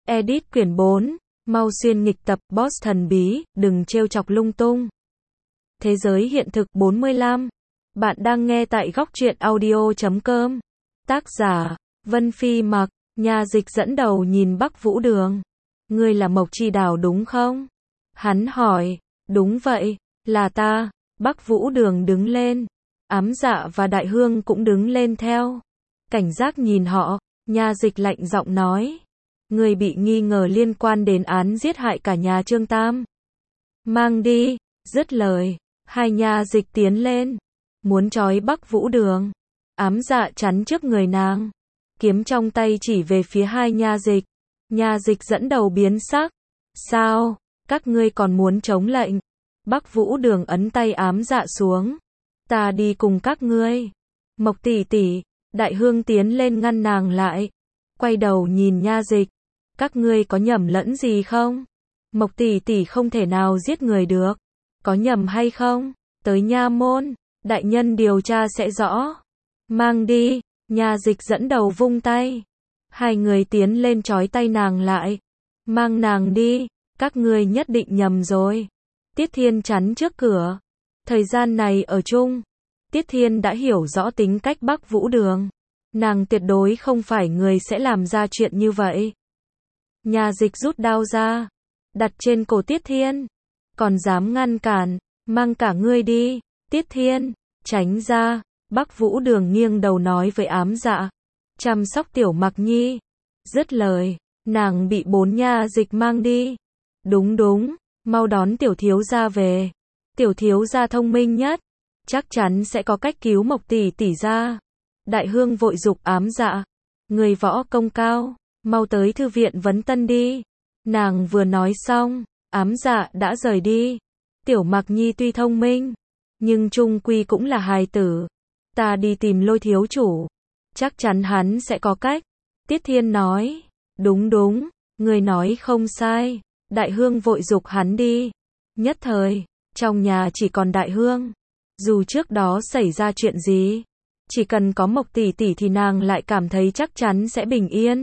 Edit quyển 4, mau xuyên nghịch tập, boss thần bí, đừng trêu chọc lung tung. Thế giới hiện thực 45. Bạn đang nghe tại góc truyện audio.com. Tác giả, Vân Phi Mặc, nhà dịch dẫn đầu nhìn Bắc Vũ Đường. Ngươi là Mộc Chi Đào đúng không? Hắn hỏi, đúng vậy, là ta. Bắc Vũ Đường đứng lên. Ám Dạ và Đại Hương cũng đứng lên theo. Cảnh giác nhìn họ, nhà dịch lạnh giọng nói. Người bị nghi ngờ liên quan đến án giết hại cả nhà Trương Tam. Mang đi, dứt lời, hai nhà dịch tiến lên, muốn trói Bắc Vũ Đường. Ám Dạ chắn trước người nàng, kiếm trong tay chỉ về phía hai nhà dịch. Nhà dịch dẫn đầu biến sắc. Sao, các ngươi còn muốn chống lệnh? Bắc Vũ Đường ấn tay Ám Dạ xuống. Ta đi cùng các ngươi. Mộc tỷ tỷ, Đại Hương tiến lên ngăn nàng lại. Quay đầu nhìn nha dịch. Các ngươi có nhầm lẫn gì không? Mộc tỷ tỷ không thể nào giết người được. Có nhầm hay không? Tới nha môn, đại nhân điều tra sẽ rõ. Mang đi, nha dịch dẫn đầu vung tay. Hai người tiến lên trói tay nàng lại. Mang nàng đi, các ngươi nhất định nhầm rồi. Tiết Thiên chắn trước cửa. Thời gian này ở chung, Tiết Thiên đã hiểu rõ tính cách Bắc Vũ Đường. Nàng tuyệt đối không phải người sẽ làm ra chuyện như vậy. Nhà dịch rút đao ra, đặt trên cổ Tiết Thiên. Còn dám ngăn cản, mang cả ngươi đi. Tiết Thiên, tránh ra. Bắc Vũ Đường nghiêng đầu nói với Ám Dạ. Chăm sóc Tiểu Mặc Nhi. Dứt lời, nàng bị bốn nha dịch mang đi. Đúng, mau đón tiểu thiếu gia về. Tiểu thiếu gia thông minh nhất, chắc chắn sẽ có cách cứu Mộc tỷ tỷ ra. Đại Hương vội giục Ám Dạ. Người võ công cao, mau tới thư viện vấn tân đi. Nàng vừa nói xong, Ám Dạ đã rời đi. Tiểu Mặc Nhi tuy thông minh, nhưng chung quy cũng là hài tử. Ta đi tìm Lôi thiếu chủ, chắc chắn hắn sẽ có cách. Tiết Thiên nói. Đúng, người nói không sai. Đại Hương vội giục hắn đi. Nhất thời, trong nhà chỉ còn Đại Hương. Dù trước đó xảy ra chuyện gì, chỉ cần có Mộc tỷ tỷ thì nàng lại cảm thấy chắc chắn sẽ bình yên.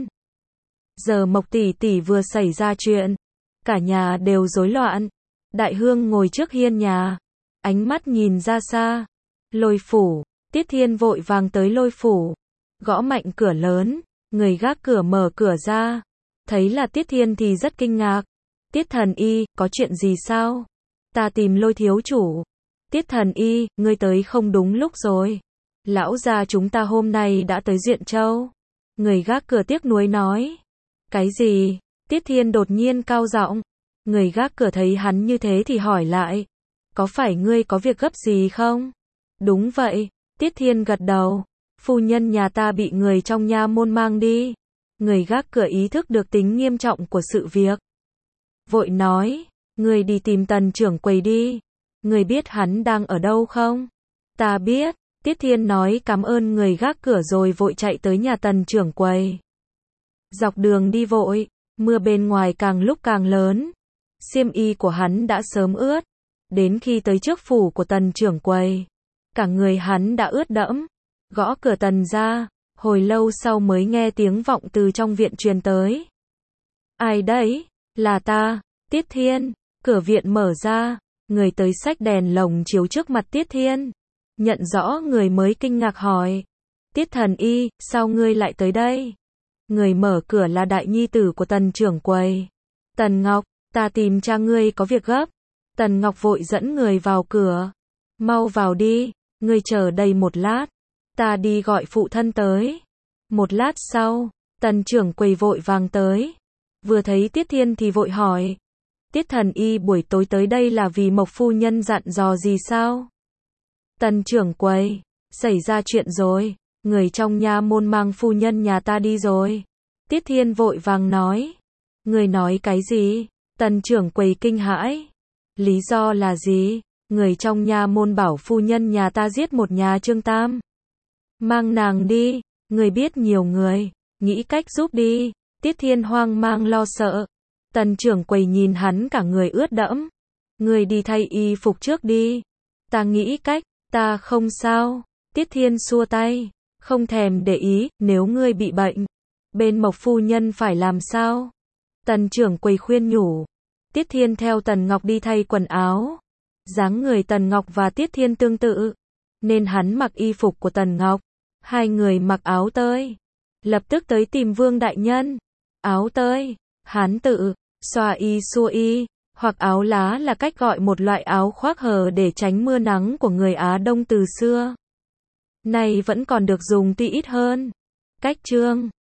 Giờ Mộc tỷ tỷ vừa xảy ra chuyện, cả nhà đều rối loạn. Đại Hương ngồi trước hiên nhà, ánh mắt nhìn ra xa. Lôi phủ. Tiết Thiên vội vàng tới Lôi phủ, gõ mạnh cửa lớn. Người gác cửa mở cửa ra, thấy là Tiết Thiên thì rất kinh ngạc. Tiết thần y, có chuyện gì sao? Ta tìm Lôi thiếu chủ. Tiết thần y, ngươi tới không đúng lúc rồi. Lão gia chúng ta hôm nay đã tới Duyện Châu. Người gác cửa tiếc nuối nói. Cái gì? Tiết Thiên đột nhiên cao giọng. Người gác cửa thấy hắn như thế thì hỏi lại. Có phải ngươi có việc gấp gì không? Đúng vậy. Tiết Thiên gật đầu. Phu nhân nhà ta bị người trong nha môn mang đi. Người gác cửa ý thức được tính nghiêm trọng của sự việc. Vội nói. Ngươi đi tìm Tần trưởng quầy đi. Ngươi biết hắn đang ở đâu không? Ta biết. Tiết Thiên nói cảm ơn người gác cửa rồi vội chạy tới nhà Tần trưởng quầy. Dọc đường đi vội, mưa bên ngoài càng lúc càng lớn. Xiêm y của hắn đã sớm ướt. Đến khi tới trước phủ của Tần trưởng quầy, cả người hắn đã ướt đẫm. Gõ cửa Tần ra, hồi lâu sau mới nghe tiếng vọng từ trong viện truyền tới. Ai đấy? Là ta, Tiết Thiên. Cửa viện mở ra, người tới xách đèn lồng chiếu trước mặt Tiết Thiên. Nhận rõ người mới kinh ngạc hỏi. Tiết thần y, sao ngươi lại tới đây? Người mở cửa là đại nhi tử của Tần trưởng quầy. Tần Ngọc, ta tìm cha ngươi có việc gấp. Tần Ngọc vội dẫn người vào cửa. Mau vào đi, ngươi chờ đây một lát. Ta đi gọi phụ thân tới. Một lát sau, Tần trưởng quầy vội vàng tới. Vừa thấy Tiết Thiên thì vội hỏi. Tiết thần y buổi tối tới đây là vì Mộc phu nhân dặn dò gì sao? Tần trưởng quầy, xảy ra chuyện rồi. Người trong nha môn mang phu nhân nhà ta đi rồi. Tiết Thiên vội vàng nói. Người nói cái gì? Tần trưởng quầy kinh hãi. Lý do là gì? Người trong nha môn bảo phu nhân nhà ta giết một nhà Trương Tam. Mang nàng đi. Người biết nhiều người, nghĩ cách giúp đi. Tiết Thiên hoang mang lo sợ. Tần trưởng quầy nhìn hắn cả người ướt đẫm. Người đi thay y phục trước đi. Ta nghĩ cách. Ta không sao. Tiết Thiên xua tay. Không thèm để ý, nếu ngươi bị bệnh, bên Mộc phu nhân phải làm sao? Tần trưởng quầy khuyên nhủ. Tiết Thiên theo Tần Ngọc đi thay quần áo. Dáng người Tần Ngọc và Tiết Thiên tương tự, nên hắn mặc y phục của Tần Ngọc. Hai người mặc áo tơi, lập tức tới tìm Vương đại nhân. Áo tơi, Hán tự, xoa y xua y, hoặc áo lá là cách gọi một loại áo khoác hở để tránh mưa nắng của người Á Đông từ xưa. Nay vẫn còn được dùng tuy ít hơn. Cách chương